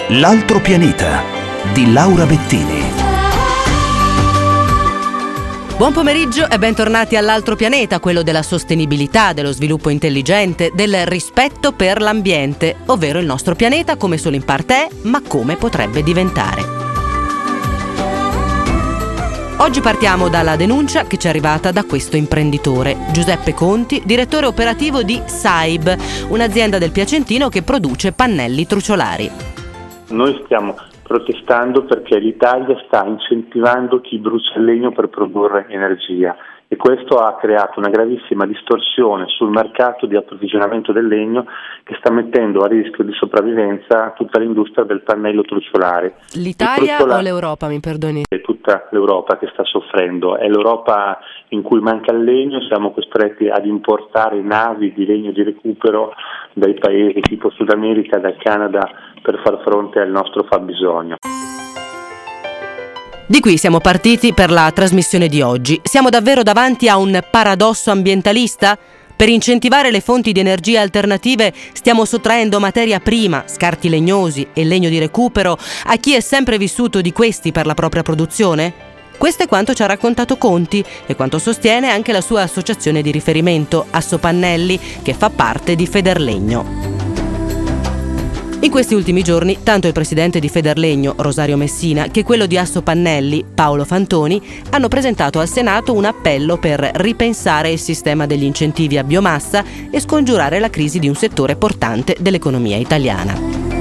L'altro pianeta di Laura Bettini. Buon pomeriggio e bentornati all'altro pianeta, quello della sostenibilità, dello sviluppo intelligente, del rispetto per l'ambiente, ovvero il nostro pianeta come solo in parte è, ma come potrebbe diventare. Oggi partiamo dalla denuncia che ci è arrivata da questo imprenditore, Giuseppe Conti, direttore operativo di SAIB, un'azienda del Piacentino che produce pannelli truciolari. Noi stiamo protestando perché l'Italia sta incentivando chi brucia il legno per produrre energia e questo ha creato una gravissima distorsione sul mercato di approvvigionamento del legno che sta mettendo a rischio di sopravvivenza tutta l'industria del pannello truciolare. L'Italia o l'Europa, mi perdoni? È tutta l'Europa che sta soffrendo, è l'Europa in cui manca il legno, siamo costretti ad importare navi di legno di recupero dai paesi tipo Sud America, dal Canada, per far fronte al nostro fabbisogno. Di qui siamo partiti per la trasmissione di oggi. Siamo davvero davanti a un paradosso ambientalista? Per incentivare le fonti di energia alternative stiamo sottraendo materia prima, scarti legnosi e legno di recupero a chi è sempre vissuto di questi per la propria produzione? Questo è quanto ci ha raccontato Conti e quanto sostiene anche la sua associazione di riferimento, Assopannelli, che fa parte di Federlegno. In questi ultimi giorni, tanto il presidente di Federlegno, Rosario Messina, che quello di Assopannelli, Paolo Fantoni, hanno presentato al Senato un appello per ripensare il sistema degli incentivi a biomassa e scongiurare la crisi di un settore portante dell'economia italiana.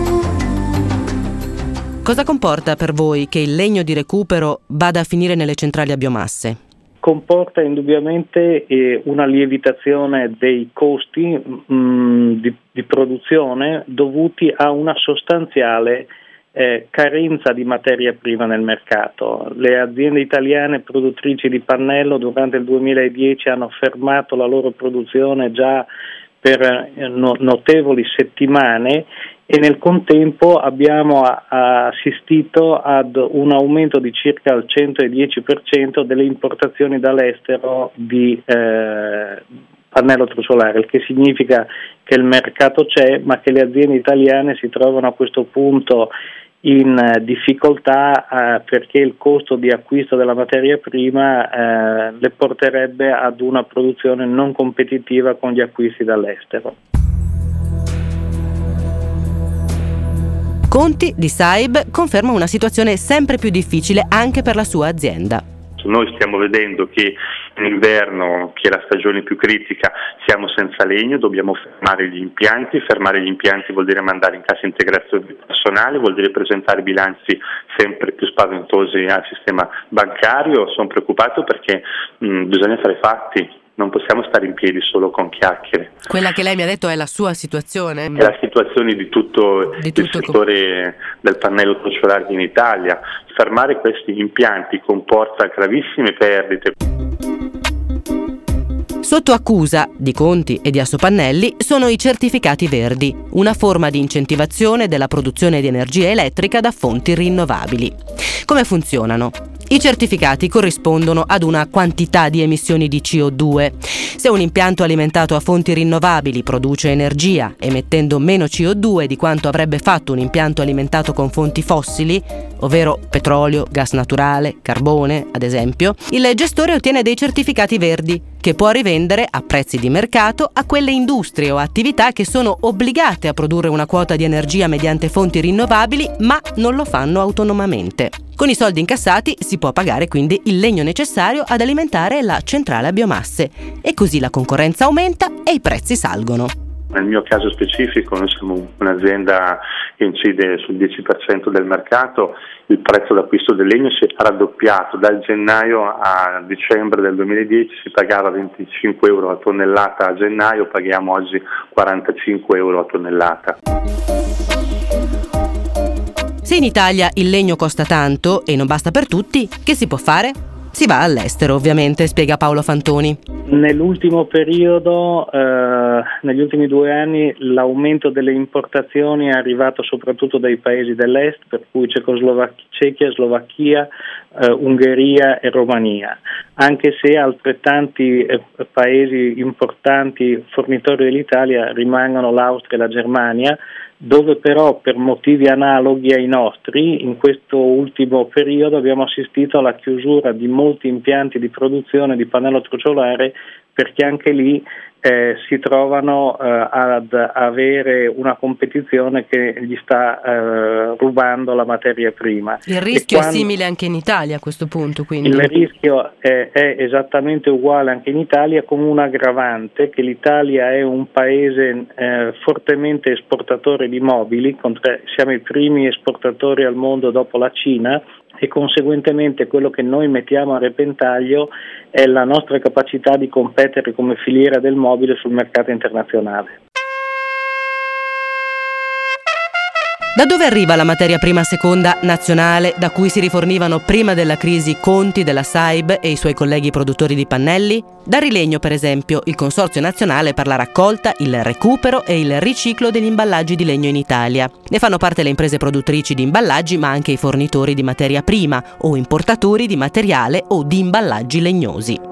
Cosa comporta per voi che il legno di recupero vada a finire nelle centrali a biomasse? Comporta indubbiamente una lievitazione dei costi di produzione dovuti a una sostanziale carenza di materia prima nel mercato. Le aziende italiane produttrici di pannello durante il 2010 hanno fermato la loro produzione già per notevoli settimane e nel contempo abbiamo assistito ad un aumento di circa il 110% delle importazioni dall'estero di pannello truciolare, il che significa che il mercato c'è, ma che le aziende italiane si trovano a questo punto in difficoltà perché il costo di acquisto della materia prima le porterebbe ad una produzione non competitiva con gli acquisti dall'estero. Conti di SAIB conferma una situazione sempre più difficile anche per la sua azienda. Noi stiamo vedendo che in inverno, che è la stagione più critica, siamo senza legno, dobbiamo fermare gli impianti. Fermare gli impianti vuol dire mandare in cassa integrazione di personale, vuol dire presentare bilanci sempre più spaventosi al sistema bancario. Sono preoccupato perché bisogna fare fatti. Non possiamo stare in piedi solo con chiacchiere. Quella che lei mi ha detto è la sua situazione? È la situazione di tutto il settore del pannello truciolare in Italia. Fermare questi impianti comporta gravissime perdite. Sotto accusa di Conti e di Assopannelli sono i certificati verdi, una forma di incentivazione della produzione di energia elettrica da fonti rinnovabili. Come funzionano? I certificati corrispondono ad una quantità di emissioni di CO2. Se un impianto alimentato a fonti rinnovabili produce energia emettendo meno CO2 di quanto avrebbe fatto un impianto alimentato con fonti fossili, ovvero petrolio, gas naturale, carbone, ad esempio, il gestore ottiene dei certificati verdi che può rivendere a prezzi di mercato a quelle industrie o attività che sono obbligate a produrre una quota di energia mediante fonti rinnovabili, ma non lo fanno autonomamente. Con i soldi incassati si può pagare quindi il legno necessario ad alimentare la centrale a biomasse e così la concorrenza aumenta e i prezzi salgono. Nel mio caso specifico noi siamo un'azienda che incide sul 10% del mercato, il prezzo d'acquisto del legno si è raddoppiato, dal gennaio a dicembre del 2010 si pagava 25 euro a tonnellata a gennaio, paghiamo oggi 45 euro a tonnellata. Se in Italia il legno costa tanto e non basta per tutti, che si può fare? Si va all'estero, ovviamente, spiega Paolo Fantoni. Nell'ultimo periodo, negli ultimi 2 anni, l'aumento delle importazioni è arrivato soprattutto dai paesi dell'est, per cui Cechia, Slovacchia, Ungheria e Romania, anche se altrettanti paesi importanti fornitori dell'Italia rimangono l'Austria e la Germania, dove però per motivi analoghi ai nostri in questo ultimo periodo abbiamo assistito alla chiusura di molti impianti di produzione di pannello truciolare, perché anche lì si trovano ad avere una competizione che gli sta rubando la materia prima. Il rischio è simile anche in Italia a questo punto, quindi? Il rischio è esattamente uguale anche in Italia, con un aggravante che l'Italia è un paese fortemente esportatore di mobili, siamo i primi esportatori al mondo dopo la Cina, e conseguentemente quello che noi mettiamo a repentaglio è la nostra capacità di competere come filiera del mobile sul mercato internazionale. Da dove arriva la materia prima seconda nazionale da cui si rifornivano prima della crisi Conti della Saib e i suoi colleghi produttori di pannelli? Da Rilegno, per esempio, il Consorzio Nazionale per la raccolta, il recupero e il riciclo degli imballaggi di legno in Italia. Ne fanno parte le imprese produttrici di imballaggi, ma anche i fornitori di materia prima o importatori di materiale o di imballaggi legnosi.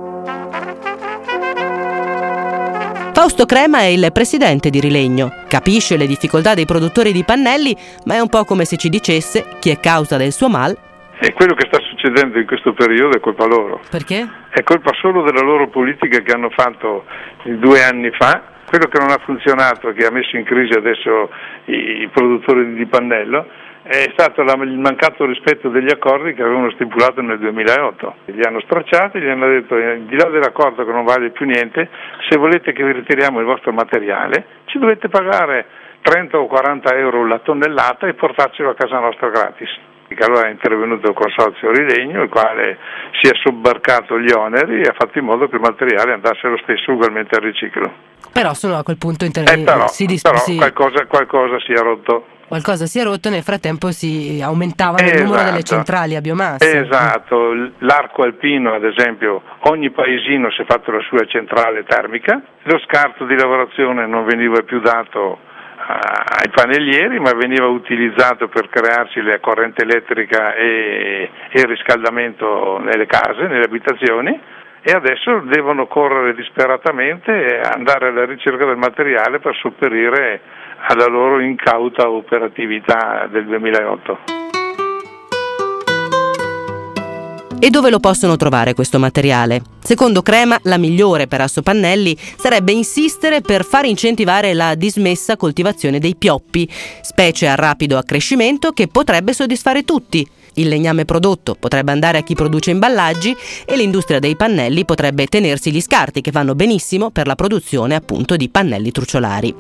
Fausto Crema è il presidente di Rilegno. Capisce le difficoltà dei produttori di pannelli, ma è un po' come se ci dicesse chi è causa del suo mal. E quello che sta succedendo in questo periodo è colpa loro. Perché? È colpa solo della loro politica che hanno fatto 2 anni fa. Quello che non ha funzionato, che ha messo in crisi adesso i produttori di pannello, è stato il mancato rispetto degli accordi che avevano stipulato nel 2008. Li hanno stracciati, gli hanno detto: di là dell'accordo che non vale più niente, se volete che vi ritiriamo il vostro materiale ci dovete pagare 30 o 40 euro la tonnellata e portarcelo a casa nostra gratis. Allora è intervenuto il Consorzio Rilegno, il quale si è sobbarcato gli oneri e ha fatto in modo che il materiale andasse lo stesso ugualmente al riciclo. Però sono a quel punto però qualcosa si è rotto. Qualcosa si è rotto, nel frattempo si aumentava il numero delle centrali a biomassa. Esatto, l'arco alpino ad esempio, ogni paesino si è fatto la sua centrale termica, lo scarto di lavorazione non veniva più dato ai pannellieri, ma veniva utilizzato per crearsi la corrente elettrica e il riscaldamento nelle case, nelle abitazioni, e adesso devono correre disperatamente e andare alla ricerca del materiale per sopperire alla loro incauta operatività del 2008. E dove lo possono trovare questo materiale? Secondo Crema, la migliore per Assopannelli sarebbe insistere per far incentivare la dismessa coltivazione dei pioppi, specie a rapido accrescimento che potrebbe soddisfare tutti. Il legname prodotto potrebbe andare a chi produce imballaggi e l'industria dei pannelli potrebbe tenersi gli scarti che vanno benissimo per la produzione appunto di pannelli truciolari.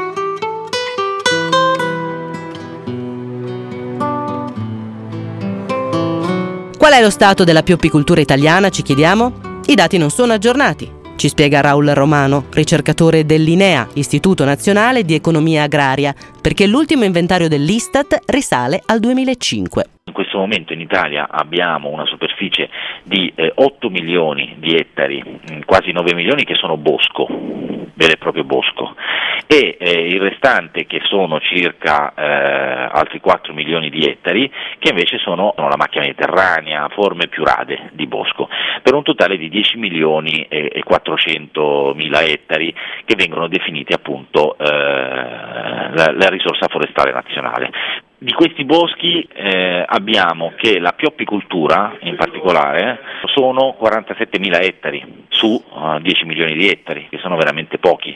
Qual è lo stato della pioppicoltura italiana, ci chiediamo? I dati non sono aggiornati, ci spiega Raul Romano, ricercatore dell'INEA, Istituto Nazionale di Economia Agraria, perché l'ultimo inventario dell'Istat risale al 2005. In questo momento in Italia abbiamo una superficie di 8 milioni di ettari, quasi 9 milioni che sono bosco, vero e proprio bosco, e il restante che sono circa altri 4 milioni di ettari che invece sono la macchia mediterranea, forme più rade di bosco, per un totale di 10 milioni e 400 mila ettari che vengono definiti appunto la risorsa forestale nazionale. Di questi boschi abbiamo che la pioppicoltura in particolare sono 47.000 ettari su 10 milioni di ettari, che sono veramente pochi.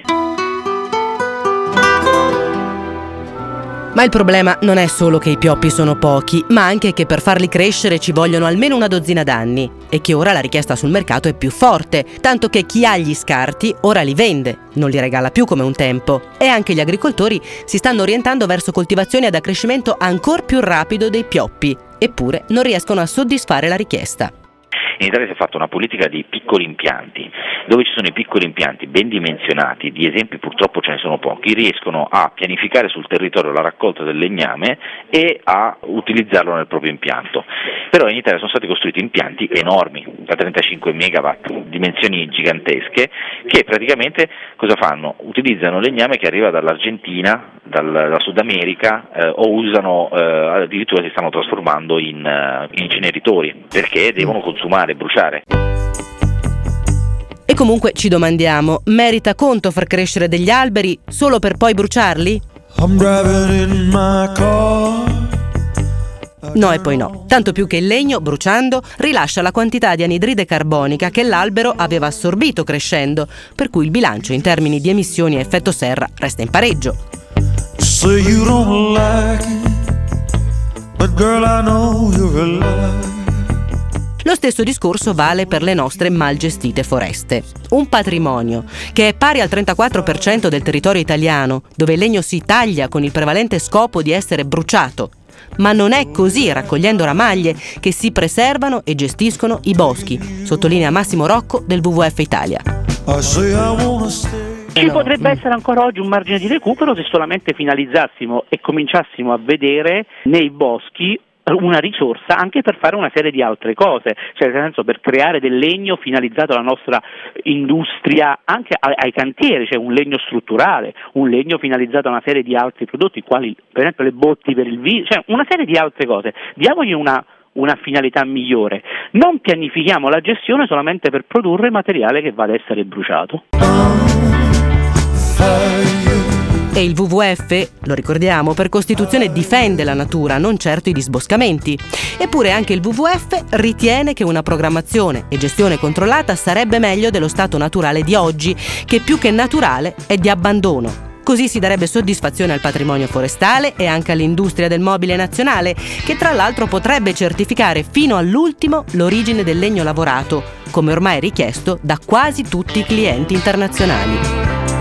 Ma il problema non è solo che i pioppi sono pochi, ma anche che per farli crescere ci vogliono almeno una dozzina d'anni e che ora la richiesta sul mercato è più forte, tanto che chi ha gli scarti ora li vende, non li regala più come un tempo. E anche gli agricoltori si stanno orientando verso coltivazioni ad accrescimento ancor più rapido dei pioppi, eppure non riescono a soddisfare la richiesta. In Italia si è fatta una politica di piccoli impianti, dove ci sono i piccoli impianti ben dimensionati, di esempi purtroppo ce ne sono pochi, riescono a pianificare sul territorio la raccolta del legname e a utilizzarlo nel proprio impianto. Però in Italia sono stati costruiti impianti enormi, da 35 megawatt, dimensioni gigantesche, che praticamente cosa fanno? Utilizzano legname che arriva dall'Argentina, dal Sud America o usano, addirittura si stanno trasformando in inceneritori, perché devono consumare, bruciare. E comunque ci domandiamo, merita conto far crescere degli alberi solo per poi bruciarli? No e poi no, tanto più che il legno, bruciando, rilascia la quantità di anidride carbonica che l'albero aveva assorbito crescendo, per cui il bilancio in termini di emissioni a effetto serra resta in pareggio. Lo stesso discorso vale per le nostre mal gestite foreste. Un patrimonio che è pari al 34% del territorio italiano, dove il legno si taglia con il prevalente scopo di essere bruciato. Ma non è così, raccogliendo ramaglie, che si preservano e gestiscono i boschi, sottolinea Massimo Rocco del WWF Italia. Ci potrebbe essere ancora oggi un margine di recupero se solamente finalizzassimo e cominciassimo a vedere nei boschi una risorsa anche per fare una serie di altre cose, cioè nel senso per creare del legno finalizzato alla nostra industria, anche ai cantieri, cioè un legno strutturale, un legno finalizzato a una serie di altri prodotti, quali per esempio le botti per il vino, cioè una serie di altre cose. Diamogli una finalità migliore, non pianifichiamo la gestione solamente per produrre materiale che va ad essere bruciato. E il WWF, lo ricordiamo, per Costituzione difende la natura, non certo i disboscamenti. Eppure anche il WWF ritiene che una programmazione e gestione controllata sarebbe meglio dello stato naturale di oggi, che più che naturale è di abbandono. Così si darebbe soddisfazione al patrimonio forestale e anche all'industria del mobile nazionale, che tra l'altro potrebbe certificare fino all'ultimo l'origine del legno lavorato, come ormai richiesto da quasi tutti i clienti internazionali.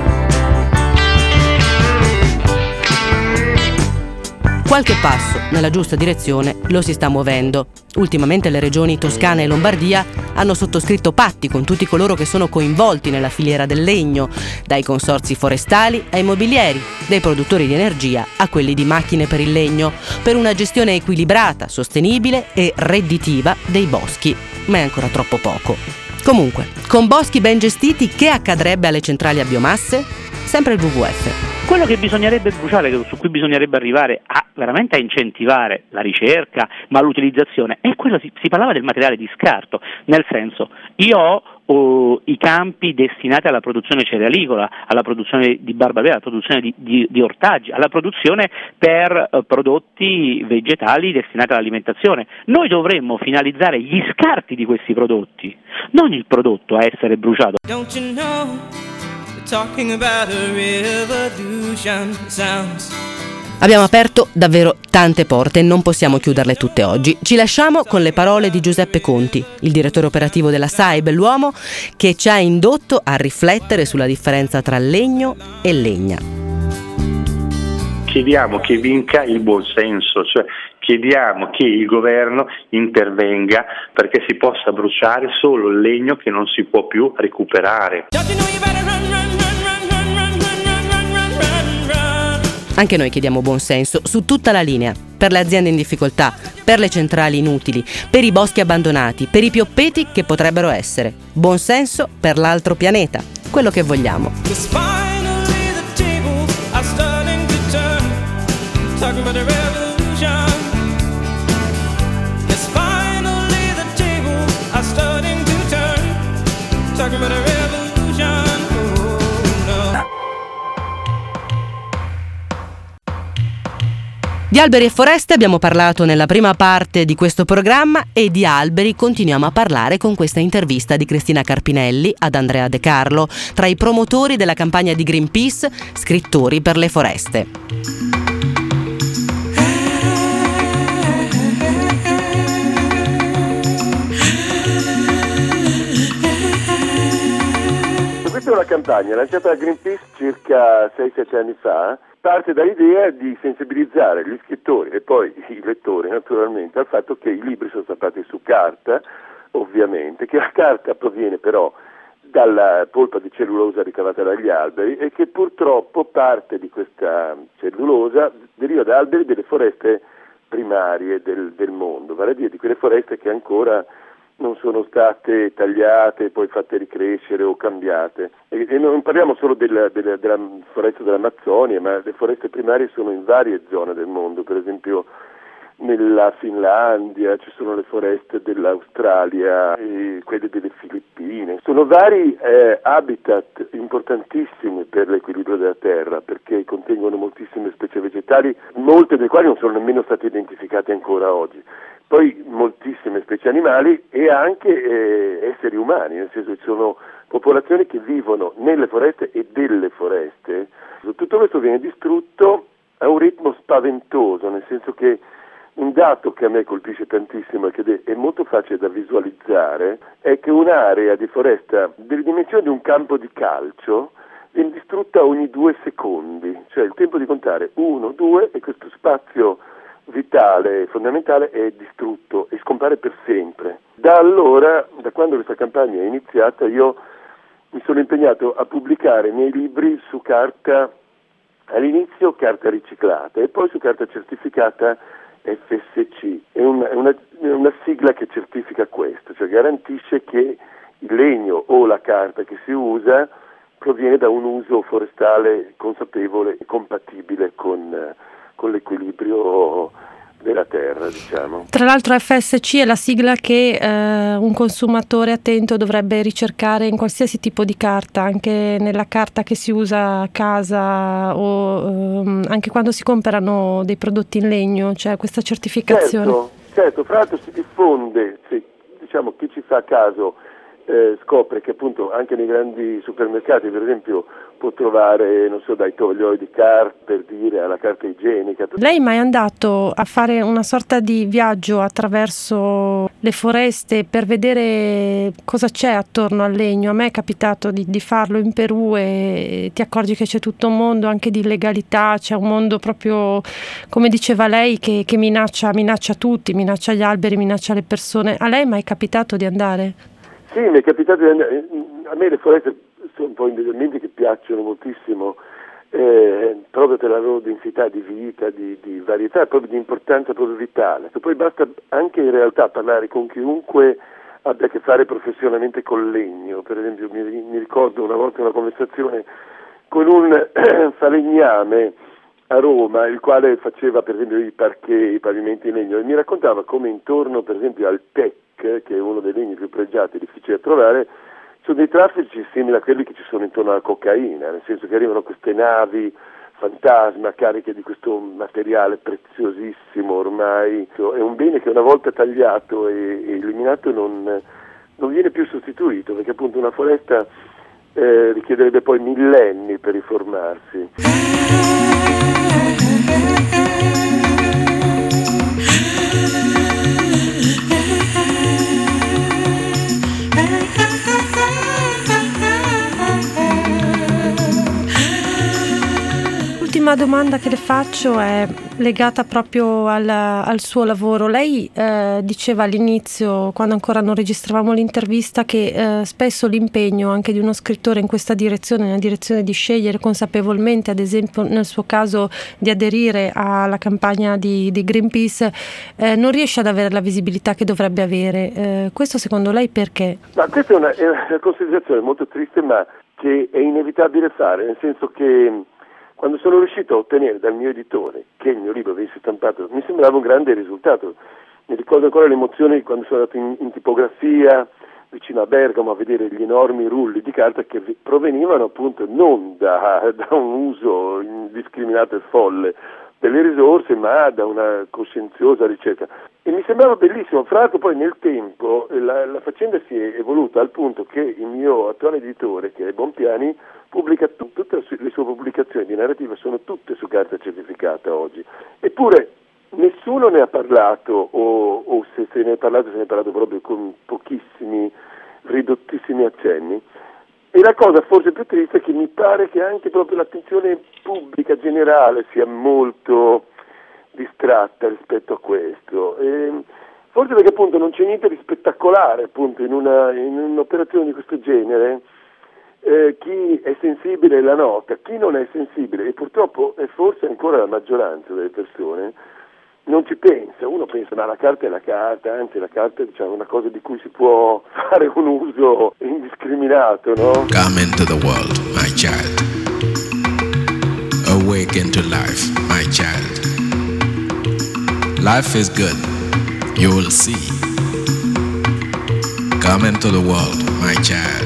Qualche passo nella giusta direzione lo si sta muovendo. Ultimamente le regioni Toscana e Lombardia hanno sottoscritto patti con tutti coloro che sono coinvolti nella filiera del legno, dai consorzi forestali ai mobilieri, dai produttori di energia a quelli di macchine per il legno, per una gestione equilibrata, sostenibile e redditiva dei boschi. Ma è ancora troppo poco. Comunque, con boschi ben gestiti, che accadrebbe alle centrali a biomasse? Sempre il WWF. Quello che bisognerebbe bruciare, su cui bisognerebbe arrivare veramente a incentivare la ricerca, ma l'utilizzazione, è quello, si parlava del materiale di scarto, nel senso, io ho i campi destinati alla produzione cerealicola, alla produzione di barbabietola, alla produzione di ortaggi, alla produzione per prodotti vegetali destinati all'alimentazione. Noi dovremmo finalizzare gli scarti di questi prodotti, non il prodotto a essere bruciato. Don't you know? Talking about a revolution sounds. Abbiamo aperto davvero tante porte e non possiamo chiuderle tutte oggi. Ci lasciamo con le parole di Giuseppe Conti, il direttore operativo della SAIB, l'uomo che ci ha indotto a riflettere sulla differenza tra legno e legna. Chiediamo che vinca il buonsenso, cioè chiediamo che il governo intervenga perché si possa bruciare solo il legno che non si può più recuperare. Anche noi chiediamo buonsenso su tutta la linea, per le aziende in difficoltà, per le centrali inutili, per i boschi abbandonati, per i pioppeti che potrebbero essere. Buonsenso per l'altro pianeta, quello che vogliamo. Di alberi e foreste abbiamo parlato nella prima parte di questo programma e di alberi continuiamo a parlare con questa intervista di Cristina Carpinelli ad Andrea De Carlo, tra i promotori della campagna di Greenpeace Scrittori per le foreste. Questa è una campagna lanciata da Greenpeace circa 6-7 anni fa. Parte dall'idea di sensibilizzare gli scrittori e poi i lettori naturalmente al fatto che i libri sono stampati su carta, ovviamente, che la carta proviene però dalla polpa di cellulosa ricavata dagli alberi e che purtroppo parte di questa cellulosa deriva da alberi delle foreste primarie del mondo, vale a dire di quelle foreste che ancora non sono state tagliate e poi fatte ricrescere o cambiate. E non parliamo solo della foresta dell'Amazzonia, ma le foreste primarie sono in varie zone del mondo, per esempio nella Finlandia ci sono le foreste dell'Australia e quelle delle Filippine. Sono vari habitat importantissimi per l'equilibrio della terra, perché contengono moltissime specie vegetali, molte delle quali non sono nemmeno state identificate ancora oggi. Poi moltissime specie animali e anche esseri umani, nel senso che ci sono popolazioni che vivono nelle foreste e delle foreste. Tutto questo viene distrutto a un ritmo spaventoso, nel senso che un dato che a me colpisce tantissimo e che è molto facile da visualizzare è che un'area di foresta delle dimensioni di un campo di calcio viene distrutta ogni 2 secondi, cioè il tempo di contare 1, 2 e questo spazio vitale, fondamentale, è distrutto e scompare per sempre. Da allora, da quando questa campagna è iniziata, io mi sono impegnato a pubblicare i miei libri su carta, all'inizio carta riciclata e poi su carta certificata FSC. È una sigla che certifica questo, cioè garantisce che il legno o la carta che si usa proviene da un uso forestale consapevole e compatibile con l'equilibrio della terra, diciamo. Tra l'altro FSC è la sigla che un consumatore attento dovrebbe ricercare in qualsiasi tipo di carta, anche nella carta che si usa a casa o anche quando si comprano dei prodotti in legno, c'è questa certificazione. Certo, fra l'altro si diffonde, se diciamo chi ci fa caso scopre che appunto anche nei grandi supermercati, per esempio, può trovare, non so, dai tovaglioli di carta, per dire, alla carta igienica. Lei mai è andato a fare una sorta di viaggio attraverso le foreste per vedere cosa c'è attorno al legno? A me è capitato di farlo in Perù e ti accorgi che c'è tutto un mondo anche di illegalità, c'è un mondo proprio, come diceva lei, che minaccia tutti, minaccia gli alberi, minaccia le persone. A lei mai è capitato di andare? Sì, mi è capitato di andare. A me le foreste sono un po' ambienti che piacciono moltissimo, proprio per la loro densità di vita, di varietà, proprio di importanza proprio vitale. Poi basta anche in realtà parlare con chiunque abbia a che fare professionalmente col legno. Per esempio mi ricordo una volta una conversazione con un falegname a Roma, il quale faceva per esempio i parquet, i pavimenti in legno, e mi raccontava come intorno per esempio al Tec, che è uno dei legni più pregiati e difficili da trovare, sono dei traffici simili a quelli che ci sono intorno alla cocaina, nel senso che arrivano queste navi fantasma cariche di questo materiale preziosissimo ormai. È un bene che una volta tagliato e eliminato non viene più sostituito, perché appunto una foresta richiederebbe poi millenni per riformarsi. L'ultima domanda che le faccio è legata proprio al suo lavoro. Lei diceva all'inizio, quando ancora non registravamo l'intervista, che spesso l'impegno anche di uno scrittore in questa direzione, nella direzione di scegliere consapevolmente, ad esempio nel suo caso di aderire alla campagna di Greenpeace, non riesce ad avere la visibilità che dovrebbe avere. Questo secondo lei perché? Ma questa è una considerazione molto triste, ma che è inevitabile fare, nel senso che quando sono riuscito a ottenere dal mio editore che il mio libro venisse stampato, mi sembrava un grande risultato. Mi ricordo ancora l'emozione quando sono andato in tipografia vicino a Bergamo a vedere gli enormi rulli di carta che provenivano appunto non da un uso indiscriminato e folle delle risorse, ma da una coscienziosa ricerca. E mi sembrava bellissimo. Fra l'altro poi nel tempo la faccenda si è evoluta al punto che il mio attuale editore, che è Bompiani, pubblica tutte le sue pubblicazioni di narrativa, sono tutte su carta certificata oggi. Eppure nessuno ne ha parlato, o se se ne è parlato proprio con pochissimi, ridottissimi accenni. E la cosa forse più triste è che mi pare che anche proprio l'attenzione pubblica generale sia molto distratta rispetto a questo. Forse perché appunto non c'è niente di spettacolare appunto in un'operazione di questo genere. Chi è sensibile la nota, chi non è sensibile, e purtroppo è forse ancora la maggioranza delle persone, non ci pensa, uno pensa ma la carta è la carta, anzi la carta è una cosa di cui si può fare un uso indiscriminato, no? Come into the world, my child. Awake into life, my child. Life is good, you will see. Come into the world, my child.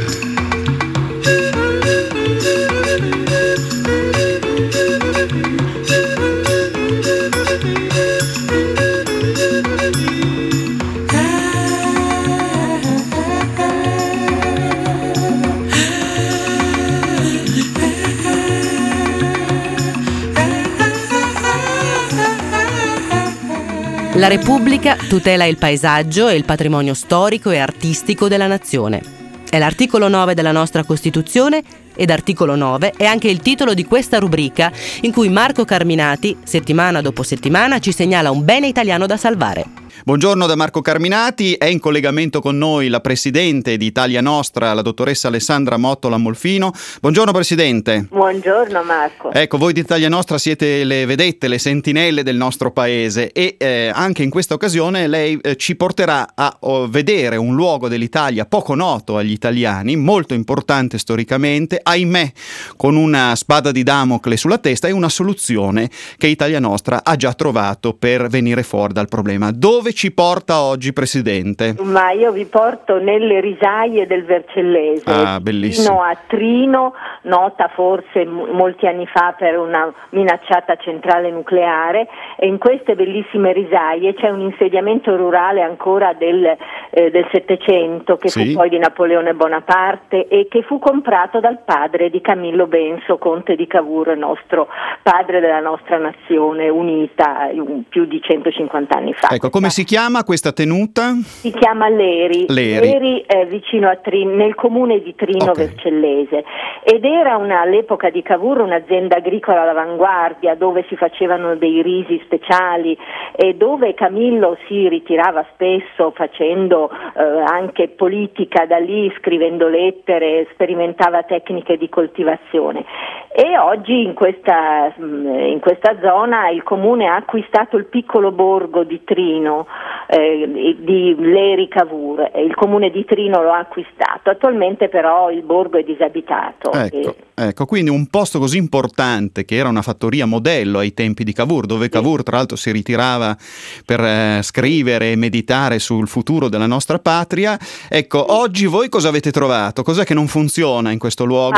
La Repubblica tutela il paesaggio e il patrimonio storico e artistico della nazione. È l'articolo 9 della nostra Costituzione ed articolo 9 è anche il titolo di questa rubrica in cui Marco Carminati, settimana dopo settimana, ci segnala un bene italiano da salvare. Buongiorno da Marco Carminati, è in collegamento con noi la presidente di Italia Nostra, la dottoressa Alessandra Mottola Molfino. Buongiorno Presidente. Buongiorno Marco. Ecco, voi di Italia Nostra siete le vedette, le sentinelle del nostro paese e anche in questa occasione lei ci porterà a vedere un luogo dell'Italia poco noto agli italiani, molto importante storicamente, ahimè con una spada di Damocle sulla testa e una soluzione che Italia Nostra ha già trovato per venire fuori dal problema. Dove ci porta oggi, Presidente? Ma io vi porto nelle risaie del Vercellese, bellissimo. fino a Trino, nota forse molti anni fa per una minacciata centrale nucleare, e in queste bellissime risaie c'è un insediamento rurale ancora del Settecento, che fu poi di Napoleone Bonaparte e che fu comprato dal padre di Camillo Benso, conte di Cavour, nostro padre della nostra nazione unita più di 150 anni fa. Ecco, come si chiama questa tenuta? Si chiama Leri. Leri è vicino a Trino, nel comune di Trino Vercellese, ed era all'epoca di Cavour un'azienda agricola all'avanguardia dove si facevano dei risi speciali e dove Camillo si ritirava spesso facendo anche politica da lì, scrivendo lettere, sperimentava tecniche di coltivazione. E oggi in questa zona il comune ha acquistato il piccolo borgo di Trino, di Leri Cavour, il comune di Trino lo ha acquistato, attualmente però il borgo è disabitato. Ecco, quindi un posto così importante che era una fattoria modello ai tempi di Cavour, dove Cavour tra l'altro si ritirava per scrivere e meditare sul futuro della nostra patria. Ecco, oggi voi cosa avete trovato? Cos'è che non funziona in questo luogo?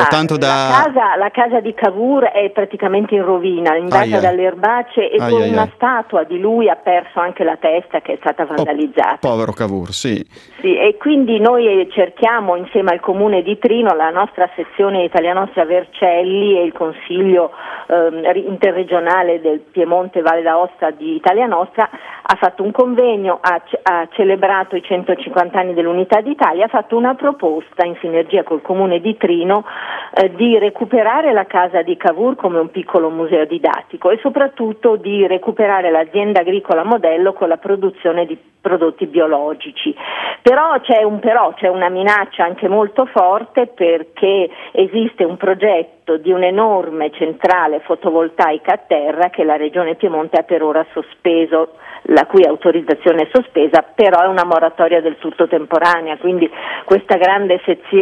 La casa di Cavour è praticamente in rovina, invasa dalle erbacee e con una statua di lui ha perso anche la testa, che è stata vandalizzata. Povero Cavour, sì. Sì, e quindi noi cerchiamo insieme al comune di Trino, la nostra sezione Italia Nostra Vercelli e il consiglio interregionale del Piemonte Valle d'Aosta di Italia Nostra ha fatto un convegno, ha celebrato i 150 anni dell'Unità d'Italia, ha fatto una proposta in sinergia col comune di Trino di recuperare la casa di Cavour come un piccolo museo didattico e soprattutto di recuperare l'azienda agricola modello con la produzione di prodotti biologici. Però c'è una minaccia anche molto forte, perché esiste un progetto di un'enorme centrale fotovoltaica a terra che la Regione Piemonte ha per ora sospeso, la cui autorizzazione è sospesa, però è una moratoria del tutto temporanea, quindi questa grande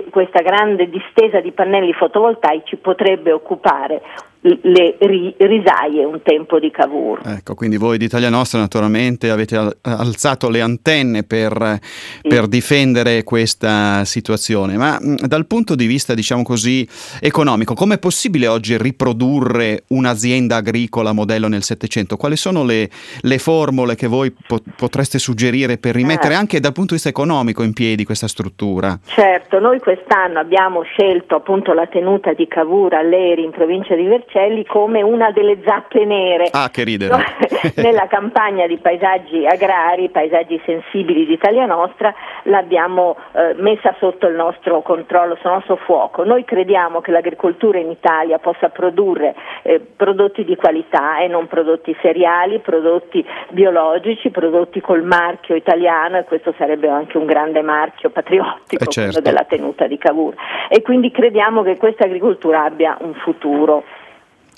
distesa di pannelli fotovoltaici potrebbe occupare le risaie un tempo di Cavour. Ecco, quindi voi di Italia Nostra naturalmente avete alzato le antenne per difendere questa situazione, ma dal punto di vista, diciamo così, economico, com'è possibile oggi riprodurre un'azienda agricola modello nel Settecento? Quali sono le formule che voi potreste suggerire per rimettere anche dal punto di vista economico in piedi questa struttura? Certo, noi quest'anno abbiamo scelto appunto la tenuta di Cavour a Leri in provincia di Vercelli come una delle zappe nere. Che ridere. Nella campagna di paesaggi agrari, paesaggi sensibili di Italia Nostra, l'abbiamo messa sotto il nostro controllo, sul nostro fuoco. Noi crediamo che l'agricoltura in Italia possa produrre prodotti di qualità e non prodotti seriali, prodotti biologici, prodotti col marchio italiano, e questo sarebbe anche un grande marchio patriottico, quello della tenuta di Cavour. E quindi crediamo che questa agricoltura abbia un futuro.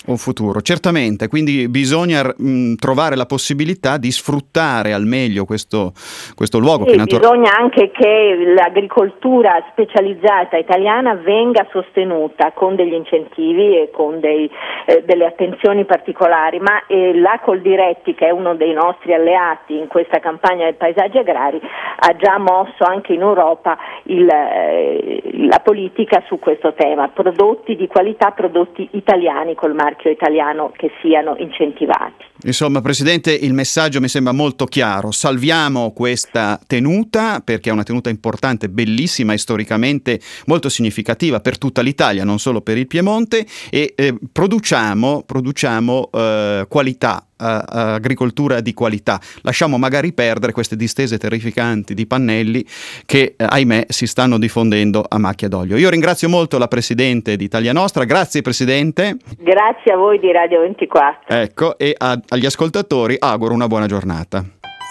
Un futuro, certamente, quindi bisogna trovare la possibilità di sfruttare al meglio questo luogo. Sì, bisogna anche che l'agricoltura specializzata italiana venga sostenuta con degli incentivi e con delle attenzioni particolari, ma la Coldiretti, che è uno dei nostri alleati in questa campagna dei paesaggi agrari, ha già mosso anche in Europa la politica su questo tema, prodotti di qualità, prodotti italiani col marchio italiano che siano incentivati. Insomma, Presidente, il messaggio mi sembra molto chiaro: salviamo questa tenuta, perché è una tenuta importante, bellissima e storicamente molto significativa per tutta l'Italia, non solo per il Piemonte, e produciamo qualità, agricoltura di qualità. Lasciamo magari perdere queste distese terrificanti di pannelli che, ahimè, si stanno diffondendo a macchia d'olio. Io ringrazio molto la Presidente di Italia Nostra. Grazie, Presidente. Grazie a voi di Radio 24. Ecco, e agli ascoltatori auguro una buona giornata.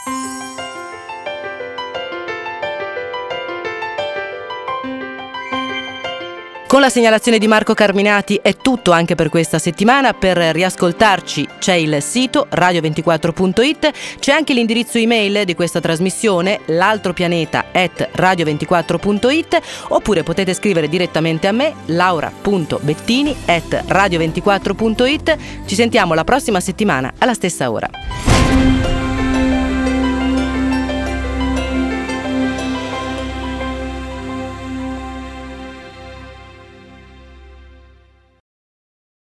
Con la segnalazione di Marco Carminati è tutto anche per questa settimana. Per riascoltarci c'è il sito radio24.it, c'è anche l'indirizzo email di questa trasmissione, l'altropianeta@radio24.it, oppure potete scrivere direttamente a me, laura.bettini@radio24.it. Ci sentiamo la prossima settimana alla stessa ora.